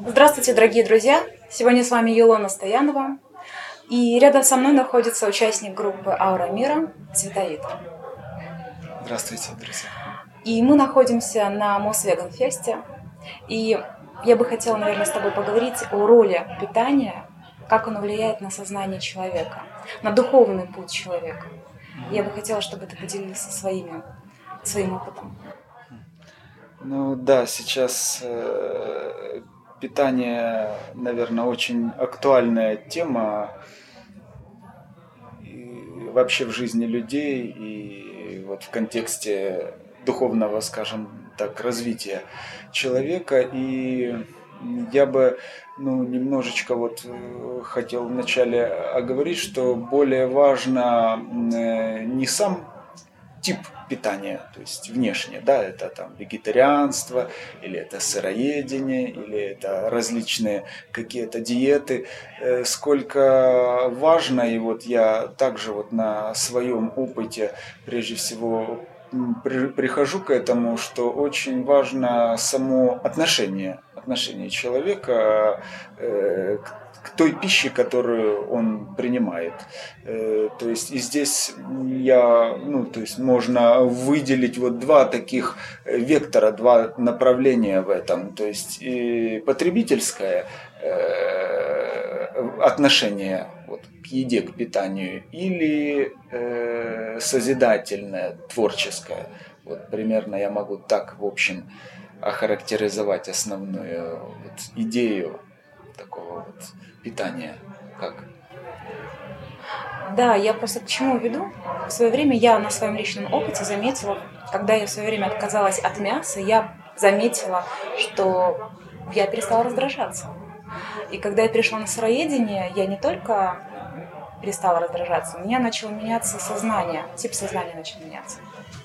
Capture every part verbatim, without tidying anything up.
Здравствуйте, дорогие друзья! Сегодня с вами Елена Стоянова, и рядом со мной находится участник группы «Аура Мира» Цветовид. Здравствуйте, друзья! И мы находимся на Мосвеганфесте, и я бы хотела, наверное, с тобой поговорить о роли питания, как оно влияет на сознание человека, на духовный путь человека. Я бы хотела, чтобы ты поделился своими, своим опытом. Ну да, сейчас э, питание, наверное, очень актуальная тема и вообще в жизни людей, и вот в контексте духовного, скажем так, развития человека. И я бы ну, немножечко вот э, хотел вначале оговорить, что более важно э, не сам тип питания, то есть внешне, да, это там вегетарианство, или это сыроедение, или это различные какие-то диеты, э, сколько важно, и вот я также вот на своем опыте прежде всего при, прихожу к этому, что очень важно само отношение, отношение человека э, к к той пище, которую он принимает. Э, то есть и здесь я, ну, то есть можно выделить вот два таких вектора, два направления в этом. То есть и потребительское э, отношение вот, к еде, к питанию, или э, созидательное, творческое. Вот примерно я могу так, в общем, охарактеризовать основную вот, идею такого вот питания, как? Да, я просто к чему веду? В свое время я на своем личном опыте заметила, когда я в свое время отказалась от мяса, я заметила, что я перестала раздражаться. И когда я перешла на сыроедение, я не только перестала раздражаться, у меня начало меняться сознание, тип сознания начал меняться.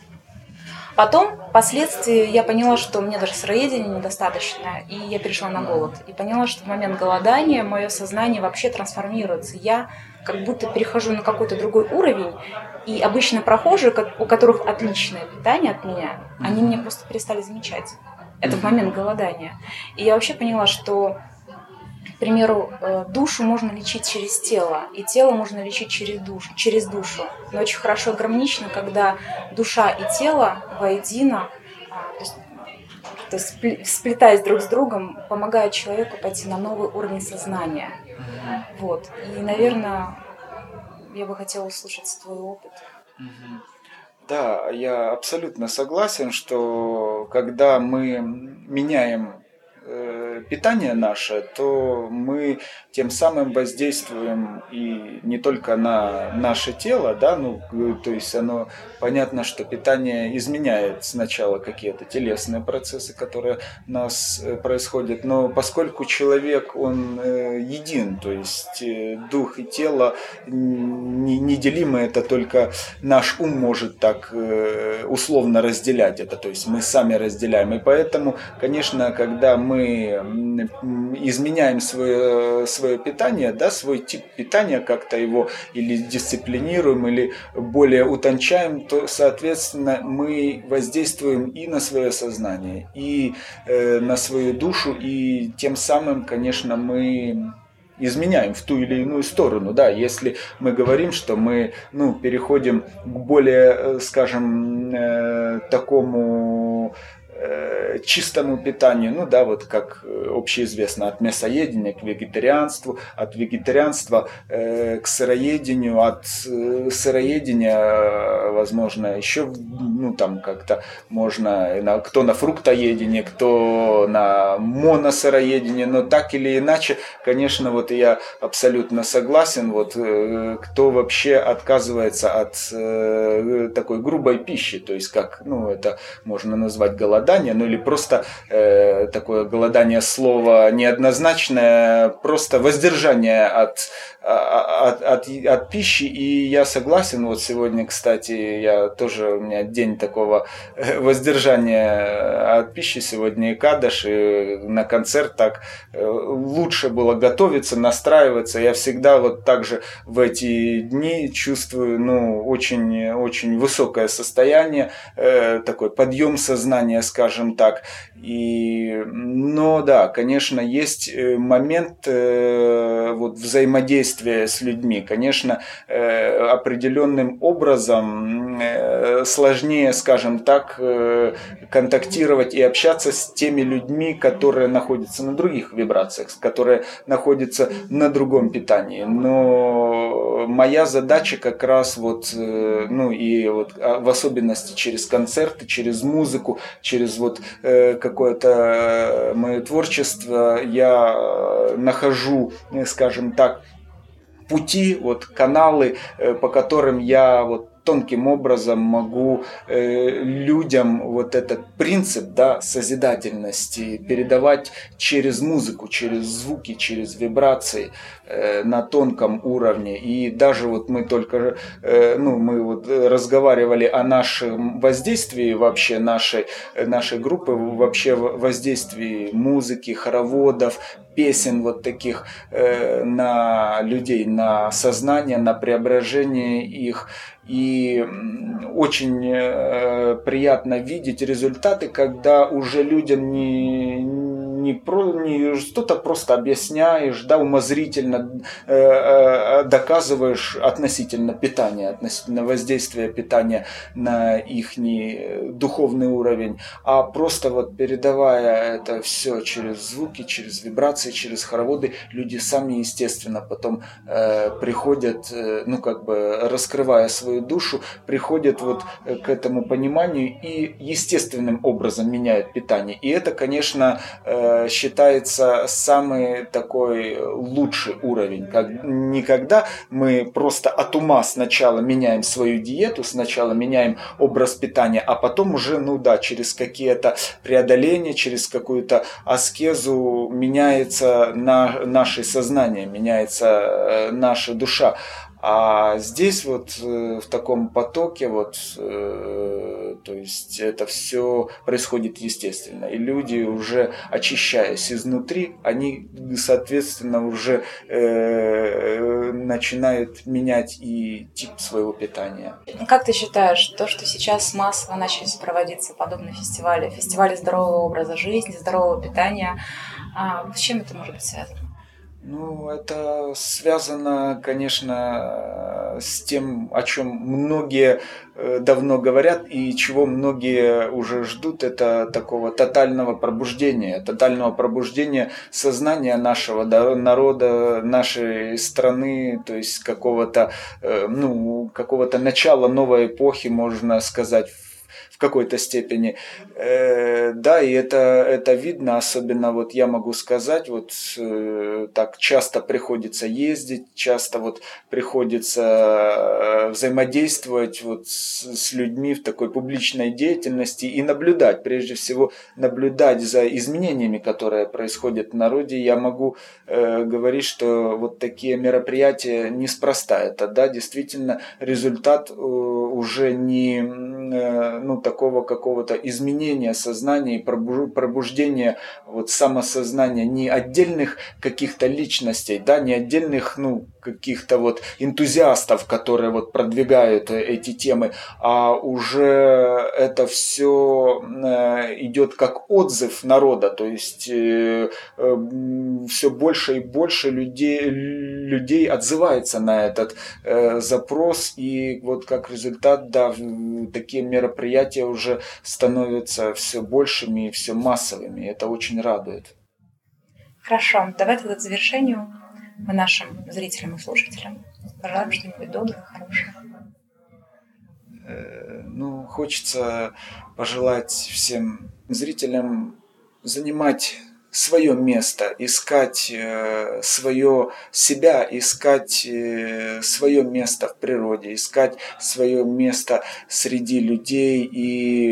Потом, впоследствии, я поняла, что мне даже сыроедения недостаточно, и я перешла на голод. И поняла, что в момент голодания мое сознание вообще трансформируется. Я как будто перехожу на какой-то другой уровень, и обычно прохожие, у которых отличное питание от меня, они меня просто перестали замечать. Это в момент голодания. И я вообще поняла, что, к примеру, душу можно лечить через тело, и тело можно лечить через душу. Через душу. Но очень хорошо и гармонично, когда душа и тело воедино, то есть, то есть сплетаясь друг с другом, помогают человеку пойти на новый уровень сознания. Вот. И, наверное, я бы хотела услышать твой опыт. Да, я абсолютно согласен, что когда мы меняем питание наше, то мы тем самым воздействуем и не только на наше тело, да, ну, то есть оно понятно, что питание изменяет сначала какие-то телесные процессы, которые у нас происходят, но поскольку человек, он един, то есть дух и тело неделимы, это только наш ум может так условно разделять это, то есть мы сами разделяем, и поэтому, конечно, когда мы мы изменяем свое, свое питание, да, свой тип питания, как-то его или дисциплинируем, или более утончаем, то, соответственно, мы воздействуем и на свое сознание, и э, на свою душу, и тем самым, конечно, мы изменяем в ту или иную сторону, да, если мы говорим, что мы, ну, переходим к более, скажем, э, такому чистому питанию, ну да, вот как общеизвестно, от мясоедения к вегетарианству, от вегетарианства э, к сыроедению, от э, сыроедения, возможно, еще, ну там как-то можно, на, кто на фруктоедение, кто на моносыроедение, но так или иначе, конечно, вот я абсолютно согласен, вот э, кто вообще отказывается от э, такой грубой пищи, то есть как, ну это можно назвать голодание, ну или просто э, такое голодание слова неоднозначное, просто воздержание от, от, от, от пищи. И я согласен, вот сегодня, кстати, я тоже, у меня день день такого воздержания от пищи сегодня и кадыш, и на концерт так лучше было готовиться, настраиваться. Я всегда вот так же в эти дни чувствую, ну, очень, очень высокое состояние, такой подъем сознания, скажем так. И, но да, конечно, есть момент вот, взаимодействия с людьми. Конечно, определенным образом сложнее, скажем так, контактировать и общаться с теми людьми, которые находятся на других вибрациях, которые находятся на другом питании. Но моя задача как раз вот, ну и вот в особенности через концерты, через музыку, через вот какое-то мое творчество, я нахожу, скажем так, пути, вот каналы, по которым я вот тонким образом могу э, людям вот этот принцип, да, созидательности передавать через музыку, через звуки, через вибрации э, на тонком уровне. И даже вот мы только, э, ну, мы вот разговаривали о нашем воздействии вообще нашей, нашей группы, вообще воздействии музыки, хороводов, песен вот таких э, на людей, на сознание, на преображение их. И очень э, приятно видеть результаты, когда уже людям не, не, про, не что-то просто объясняешь, да, умозрительно э, э, доказываешь относительно питания, относительно воздействия питания на их духовный уровень, а просто вот передавая это все через звуки, через вибрации, через хороводы, люди сами, естественно, потом э, приходят, э, ну, как бы раскрывая свою душу, приходят вот к этому пониманию и естественным образом меняют питание. И это, конечно, считается самый такой лучший уровень. Как никогда мы просто от ума сначала меняем свою диету, сначала меняем образ питания, а потом уже, ну да, через какие-то преодоления, через какую-то аскезу меняется на, наше сознание, меняется наша душа. А здесь вот э, в таком потоке вот, э, то есть это все происходит естественно, и люди уже очищаясь изнутри, они соответственно уже э, начинают менять и тип своего питания. Как ты считаешь, то, что сейчас массово начали проводиться подобные фестивали, фестивали здорового образа жизни, здорового питания, с чем это может быть связано? Ну, это связано, конечно, с тем, о чем многие давно говорят и чего многие уже ждут, это такого тотального пробуждения, тотального пробуждения сознания нашего народа, нашей страны, то есть какого-то, ну, какого-то начала новой эпохи, можно сказать, в какой-то степени. Э, да, и это, это видно, особенно вот я могу сказать, вот э, так часто приходится ездить, часто вот приходится взаимодействовать вот с, с людьми в такой публичной деятельности и наблюдать, прежде всего наблюдать за изменениями, которые происходят в народе. Я могу э, говорить, что вот такие мероприятия неспроста. Это, да, действительно результат э, уже не э, ну, такого какого-то изменения сознания и пробуждения вот самосознания не отдельных каких-то личностей, да, не отдельных, ну, каких-то вот энтузиастов, которые вот продвигают эти темы, а уже это все идет как отзыв народа, то есть все больше и больше людей, людей отзывается на этот запрос, и вот как результат, да, такие мероприятия уже становятся все большими и все массовыми. Это очень радует. Хорошо, давай тогда к завершению мы нашим зрителям и слушателям пожелаем что-нибудь доброе, хорошее. Ну, хочется пожелать всем зрителям занимать свое место, искать э, свое себя, искать э, свое место в природе, искать свое место среди людей и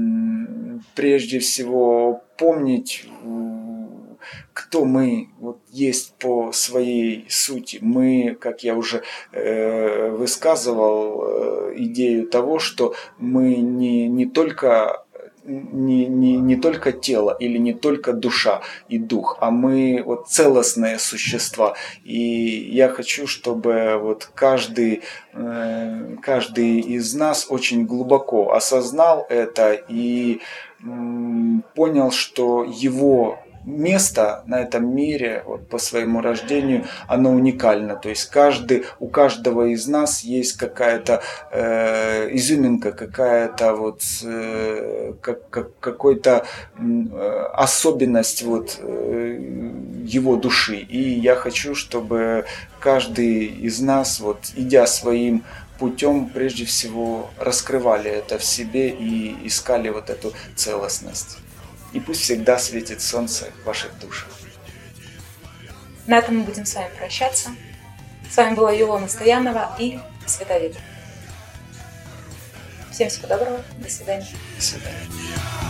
м, прежде всего помнить, кто мы. Вот есть по своей сути. Мы, как я уже э, высказывал, э, идею того, что мы не, не только Не, не, не только тело или не только душа и дух, а мы вот целостные существа. И я хочу, чтобы вот каждый, э, каждый из нас очень глубоко осознал это и м, понял, что его место на этом мире вот, по своему рождению, оно уникально. То есть каждый, у каждого из нас есть какая-то э, изюминка, какая-то вот э, как, как, какой-то э, особенность вот, э, его души. И я хочу, чтобы каждый из нас, вот, идя своим путем, прежде всего раскрывали это в себе и искали вот эту целостность. И пусть всегда светит солнце в ваших душах. На этом мы будем с вами прощаться. С вами была Илона Стоянова и Световид. Всем всего доброго. До свидания. До свидания.